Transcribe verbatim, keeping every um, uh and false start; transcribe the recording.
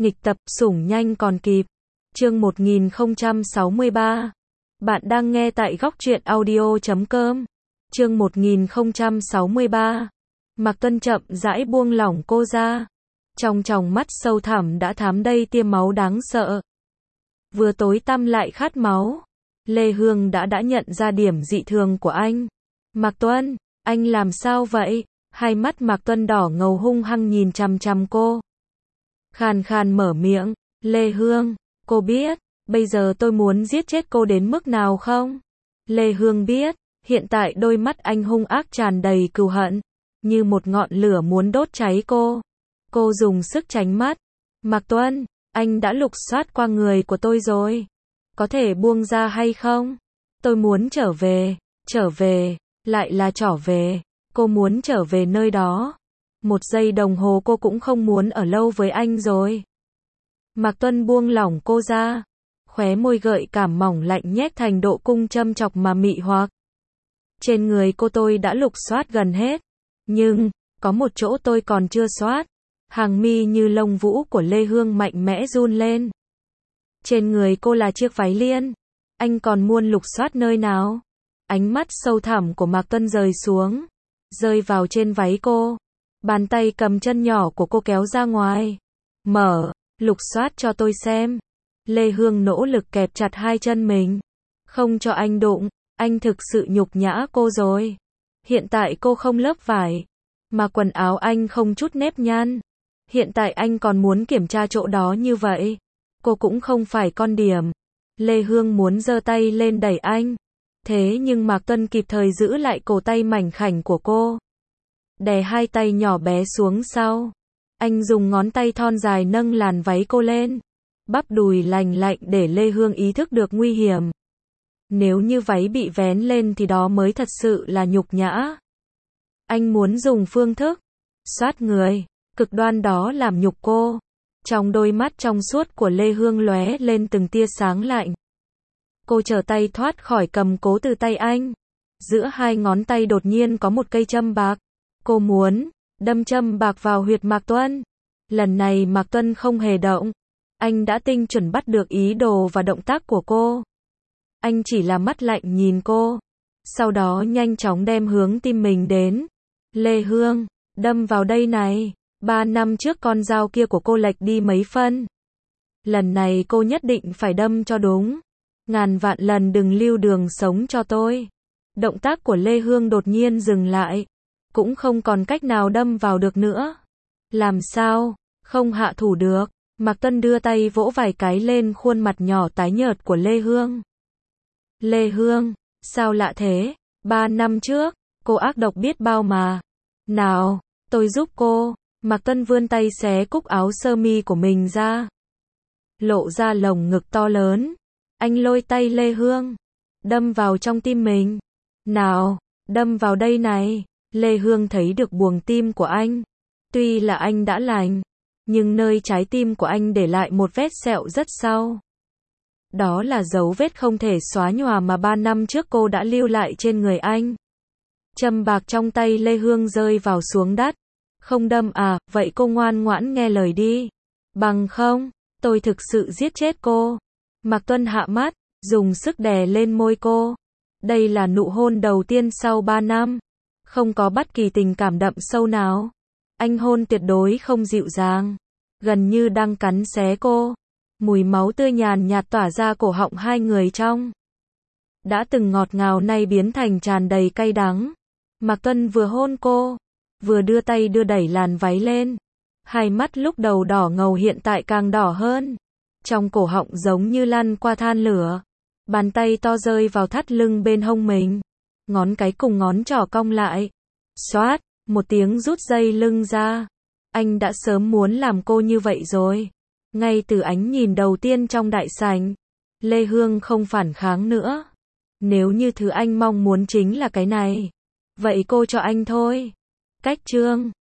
Nghịch tập, sủng nhanh còn kịp. Chương một nghìn không trăm sáu mươi ba. Bạn đang nghe tại góc truyện audio chấm com. Chương một nghìn không trăm sáu mươi ba. Mạc Tuân chậm rãi buông lỏng cô ra. Trong tròng mắt sâu thẳm đã thám đầy tia máu đáng sợ. Vừa tối tăm lại khát máu. Lê Hương đã đã nhận ra điểm dị thường của anh. Mạc Tuân, anh làm sao vậy? Hai mắt Mạc Tuân đỏ ngầu hung hăng nhìn chằm chằm cô. Khàn khàn mở miệng, Lê Hương, cô biết, bây giờ tôi muốn giết chết cô đến mức nào không? Lê Hương biết, hiện tại đôi mắt anh hung ác tràn đầy cừu hận, như một ngọn lửa muốn đốt cháy cô. Cô dùng sức tránh mắt. Mạc Tuân, anh đã lục soát qua người của tôi rồi. Có thể buông ra hay không? Tôi muốn trở về, trở về, lại là trở về. Cô muốn trở về nơi đó. Một giây đồng hồ cô cũng không muốn ở lâu với anh rồi. Mạc Tuân buông lỏng cô ra. Khóe môi gợi cảm mỏng lạnh nhét thành độ cung châm chọc mà mị hoặc. Trên người cô tôi đã lục soát gần hết. Nhưng, có một chỗ tôi còn chưa soát. Hàng mi như lông vũ của Lê Hương mạnh mẽ run lên. Trên người cô là chiếc váy liên. Anh còn muốn lục soát nơi nào? Ánh mắt sâu thẳm của Mạc Tuân rời xuống. Rơi vào trên váy cô. Bàn tay cầm chân nhỏ của cô kéo ra ngoài. Mở, lục soát cho tôi xem. Lê Hương nỗ lực kẹp chặt hai chân mình. Không cho anh đụng, anh thực sự nhục nhã cô rồi. Hiện tại cô không lớp vải, mà quần áo anh không chút nếp nhăn. Hiện tại anh còn muốn kiểm tra chỗ đó như vậy. Cô cũng không phải con điểm. Lê Hương muốn giơ tay lên đẩy anh. Thế nhưng Mạc Tuân kịp thời giữ lại cổ tay mảnh khảnh của cô. Đè hai tay nhỏ bé xuống sau. Anh dùng ngón tay thon dài nâng làn váy cô lên. Bắp đùi lành lạnh để Lê Hương ý thức được nguy hiểm. Nếu như váy bị vén lên thì đó mới thật sự là nhục nhã. Anh muốn dùng phương thức soát người, cực đoan đó làm nhục cô. Trong đôi mắt trong suốt của Lê Hương lóe lên từng tia sáng lạnh. Cô trở tay thoát khỏi cầm cố từ tay anh. Giữa hai ngón tay đột nhiên có một cây châm bạc. Cô muốn đâm châm bạc vào huyệt Mạc Tuân. Lần này Mạc Tuân không hề động. Anh đã tinh chuẩn bắt được ý đồ và động tác của cô. Anh chỉ là mắt lạnh nhìn cô. Sau đó nhanh chóng đem hướng tim mình đến. Lê Hương, đâm vào đây này. Ba năm trước con dao kia của cô lệch đi mấy phân. Lần này cô nhất định phải đâm cho đúng. Ngàn vạn lần đừng lưu đường sống cho tôi. Động tác của Lê Hương đột nhiên dừng lại. Cũng không còn cách nào đâm vào được nữa. Làm sao? Không hạ thủ được. Mạc Tuân đưa tay vỗ vài cái lên khuôn mặt nhỏ tái nhợt của Lê Hương. Lê Hương, sao lạ thế? Ba năm trước, cô ác độc biết bao mà. Nào, tôi giúp cô. Mạc Tuân vươn tay xé cúc áo sơ mi của mình ra. Lộ ra lồng ngực to lớn. Anh lôi tay Lê Hương. Đâm vào trong tim mình. Nào, đâm vào đây này. Lê Hương thấy được buồng tim của anh. Tuy là anh đã lành, nhưng nơi trái tim của anh để lại một vết sẹo rất sâu. Đó là dấu vết không thể xóa nhòa mà ba năm trước cô đã lưu lại trên người anh. Châm bạc trong tay Lê Hương rơi vào xuống đất. Không đâm à, vậy cô ngoan ngoãn nghe lời đi. Bằng không, tôi thực sự giết chết cô. Mạc Tuân hạ mắt, dùng sức đè lên môi cô. Đây là nụ hôn đầu tiên sau ba năm. Không có bất kỳ tình cảm đậm sâu nào. Anh hôn tuyệt đối không dịu dàng. Gần như đang cắn xé cô. Mùi máu tươi nhàn nhạt tỏa ra cổ họng hai người trong. Đã từng ngọt ngào nay biến thành tràn đầy cay đắng. Mạc Tuân vừa hôn cô, vừa đưa tay đưa đẩy làn váy lên. Hai mắt lúc đầu đỏ ngầu hiện tại càng đỏ hơn. Trong cổ họng giống như lăn qua than lửa. Bàn tay to rơi vào thắt lưng bên hông mình. Ngón cái cùng ngón trỏ cong lại. Xoát, một tiếng rút dây lưng ra. Anh đã sớm muốn làm cô như vậy rồi. Ngay từ ánh nhìn đầu tiên trong đại sảnh, Lê Hương không phản kháng nữa. Nếu như thứ anh mong muốn chính là cái này, vậy cô cho anh thôi. Cách chương